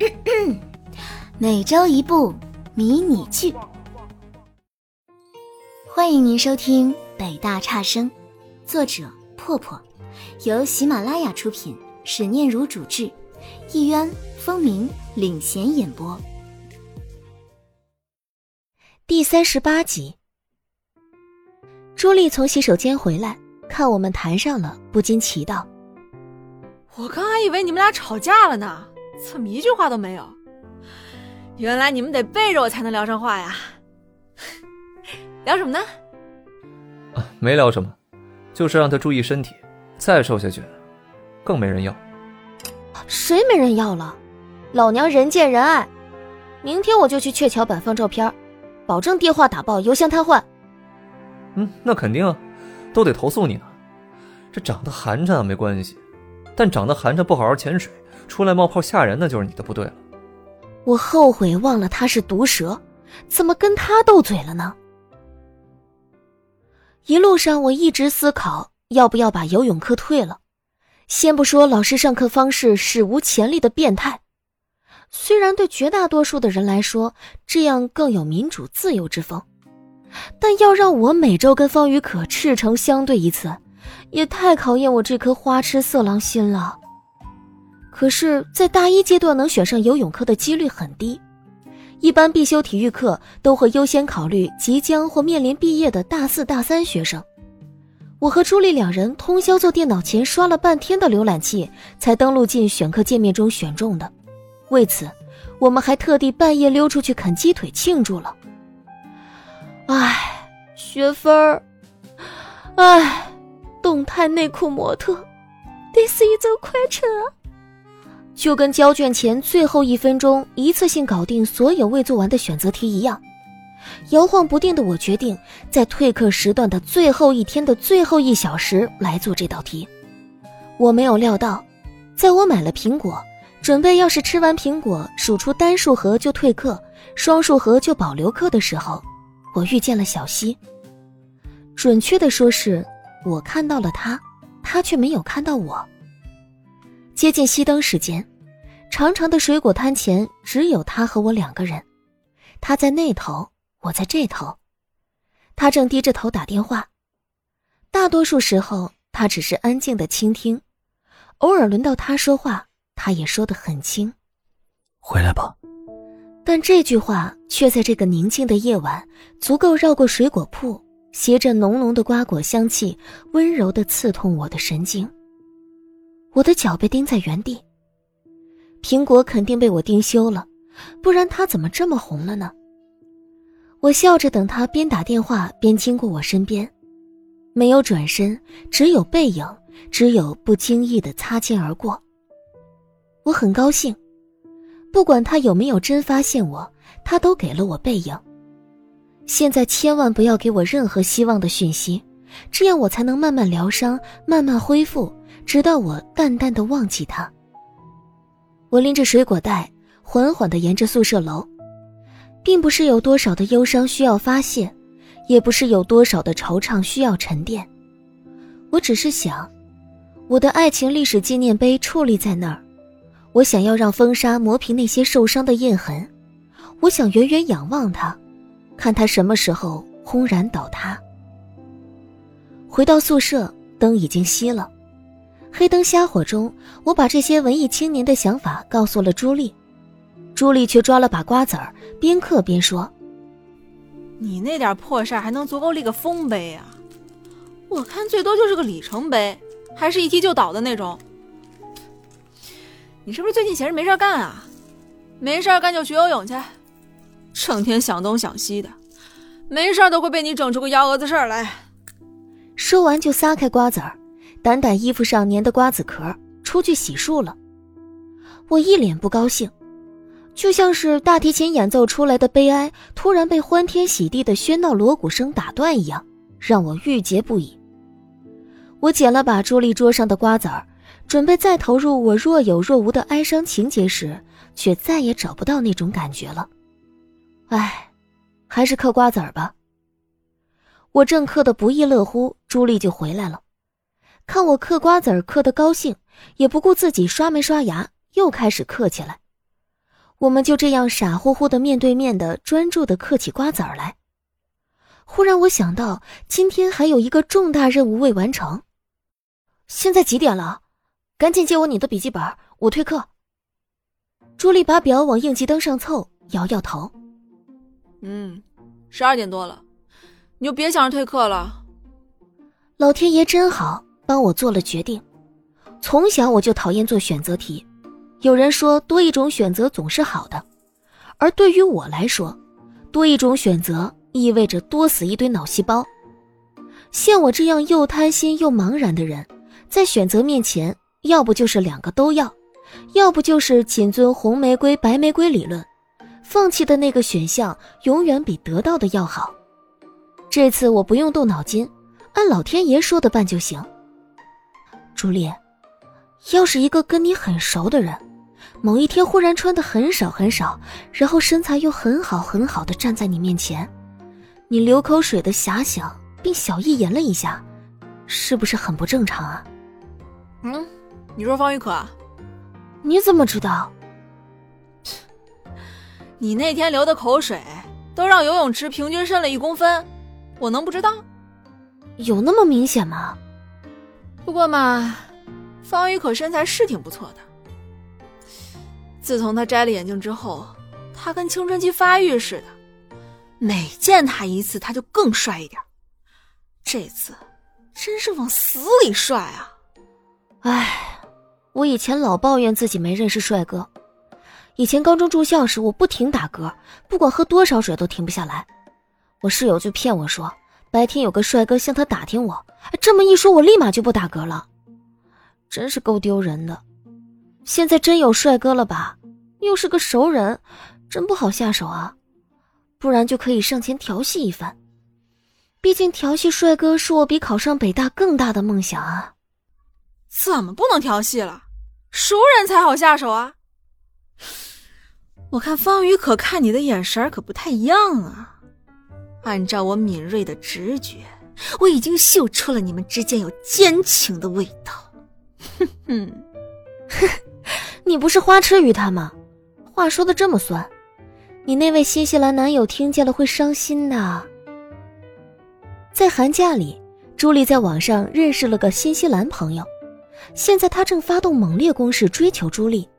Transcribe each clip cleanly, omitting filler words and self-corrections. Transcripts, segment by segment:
每周一部迷你剧，欢迎您收听北大差生，作者破破，由喜马拉雅出品，史念如主制，一渊、风鸣领衔演播。第38集。朱莉从洗手间回来，看我们谈上了，不禁奇道： 我刚还以为你们俩吵架了呢，怎么一句话都没有？原来你们得背着我才能聊上话呀。聊什么呢？ 没聊什么，就是让他注意身体，再瘦下去更没人要。 谁没人要了？老娘人见人爱，明天我就去鹊桥板放照片，保证电话打爆，邮箱瘫痪。 那肯定啊，都得投诉你呢。这长得寒碜没关系，但长得寒碜不好好潜水，出来冒泡吓人，那就是你的不对了。 我后悔忘了他是毒蛇，怎么跟他斗嘴了呢？一路上我一直思考要不要把游泳课退了。先不说老师上课方式史无前例的变态，虽然对绝大多数的人来说这样更有民主自由之风，但要让我每周跟方宇可赤诚相对一次，也太考验我这颗花痴色狼心了。可是在大一阶段能选上游泳课的几率很低，一般必修体育课都会优先考虑即将或面临毕业的大四大三学生。我和朱莉两人通宵坐电脑前刷了半天的浏览器，才登录进选课界面中选中的。为此我们还特地半夜溜出去啃鸡腿庆祝了。学分儿，动态内裤模特，得是一则快车啊！就跟交卷前最后1分钟一次性搞定所有未做完的选择题一样，摇晃不定的我决定在退课时段的最后一天的最后1小时来做这道题。我没有料到，在我买了苹果，准备要是吃完苹果数出单数盒就退课，双数盒就保留课的时候，我遇见了小溪。准确的说是我看到了他，他却没有看到我。接近熄灯时间，长长的水果摊前只有他和我2个人，他在那头，我在这头。他正低着头打电话，大多数时候他只是安静的倾听，偶尔轮到他说话，他也说得很轻， 回来吧。 但这句话却在这个宁静的夜晚足够绕过水果铺，携着浓浓的瓜果香气，温柔地刺痛我的神经。我的脚被钉在原地，苹果肯定被我钉羞了，不然它怎么这么红了呢？我笑着等他边打电话边经过我身边，没有转身，只有背影，只有不经意的擦肩而过。我很高兴，不管他有没有真发现我，他都给了我背影。现在千万不要给我任何希望的讯息，这样我才能慢慢疗伤，慢慢恢复，直到我淡淡地忘记他。我拎着水果袋缓缓地沿着宿舍楼，并不是有多少的忧伤需要发泄，也不是有多少的惆怅需要沉淀，我只是想，我的爱情历史纪念碑矗立在那儿，我想要让风沙磨平那些受伤的印痕，我想远远仰望它，看它什么时候轰然倒塌。回到宿舍，灯已经熄了，黑灯瞎火中，我把这些文艺青年的想法告诉了朱莉，朱莉却抓了把瓜子儿，边嗑边说： 你那点破事还能足够立个丰碑啊？我看最多就是个里程碑，还是一踢就倒的那种。你是不是最近闲着没事干啊？没事干就学游泳去，成天想东想西的，没事都会被你整出个幺蛾子事儿来。 说完就撒开瓜子儿，掸掸衣服上粘的瓜子壳，出去洗漱了。我一脸不高兴，就像是大提琴演奏出来的悲哀突然被欢天喜地的喧闹锣鼓声打断一样，让我郁结不已。我捡了把朱莉桌上的瓜子儿，准备再投入我若有若无的哀伤情节时，却再也找不到那种感觉了。还是嗑瓜子儿吧。我正嗑得不亦乐乎，朱莉就回来了，看我嗑瓜子儿嗑得高兴，也不顾自己刷没刷牙，又开始嗑起来。 我们就这样傻乎乎的面对面的专注的嗑起瓜子儿来。忽然我想到今天还有一个重大任务未完成。现在几点了？赶紧借我你的笔记本，我退课。朱莉把表往应急灯上凑，摇摇头。 12点多了，你就别想着退课了。 老天爷真好，帮我做了决定。从小我就讨厌做选择题，有人说多一种选择总是好的，而对于我来说，多一种选择意味着多死一堆脑细胞。像我这样又贪心又茫然的人，在选择面前，要不就是两个都要，要不就是谨遵红玫瑰白玫瑰理论，放弃的那个选项永远比得到的要好。这次我不用动脑筋，按老天爷说的办就行。朱莉，要是一个跟你很熟的人，某一天忽然穿得很少很少，然后身材又很好很好的站在你面前，你流口水的遐想并小意言了一下，是不是很不正常啊？ 你说方玉可啊？ 你怎么知道？ 你那天流的口水都让游泳池平均深了1公分，我能不知道？ 有那么明显吗？ 不过嘛，方玉可身材是挺不错的。自从她摘了眼镜之后，她跟青春期发育似的，每见她一次她就更帅一点。这次真是往死里帅啊！ 唉，我以前老抱怨自己没认识帅哥。以前高中住校时，我不停打嗝，不管喝多少水都停不下来。我室友就骗我说，白天有个帅哥向他打听我，这么一说，我立马就不打嗝了，真是够丢人的。现在真有帅哥了吧？又是个熟人，真不好下手啊。不然就可以上前调戏一番。毕竟调戏帅哥是我比考上北大更大的梦想啊。 怎么不能调戏了？熟人才好下手啊！我看方宇可看你的眼神可不太一样啊。按照我敏锐的直觉，我已经嗅出了你们之间有奸情的味道。 你不是花痴于他吗？话说的这么酸，你那位新西兰男友听见了会伤心的。在寒假里，朱莉在网上认识了个新西兰朋友，现在他正发动猛烈攻势追求朱莉。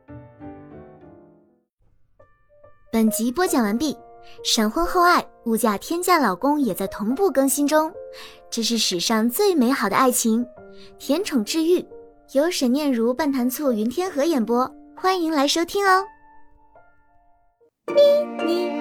本集播讲完毕，闪婚后爱物价天价老公也在同步更新中，这是史上最美好的爱情，甜宠治愈，由沈念如、半坛醋、云天河演播，欢迎来收听哦。咪咪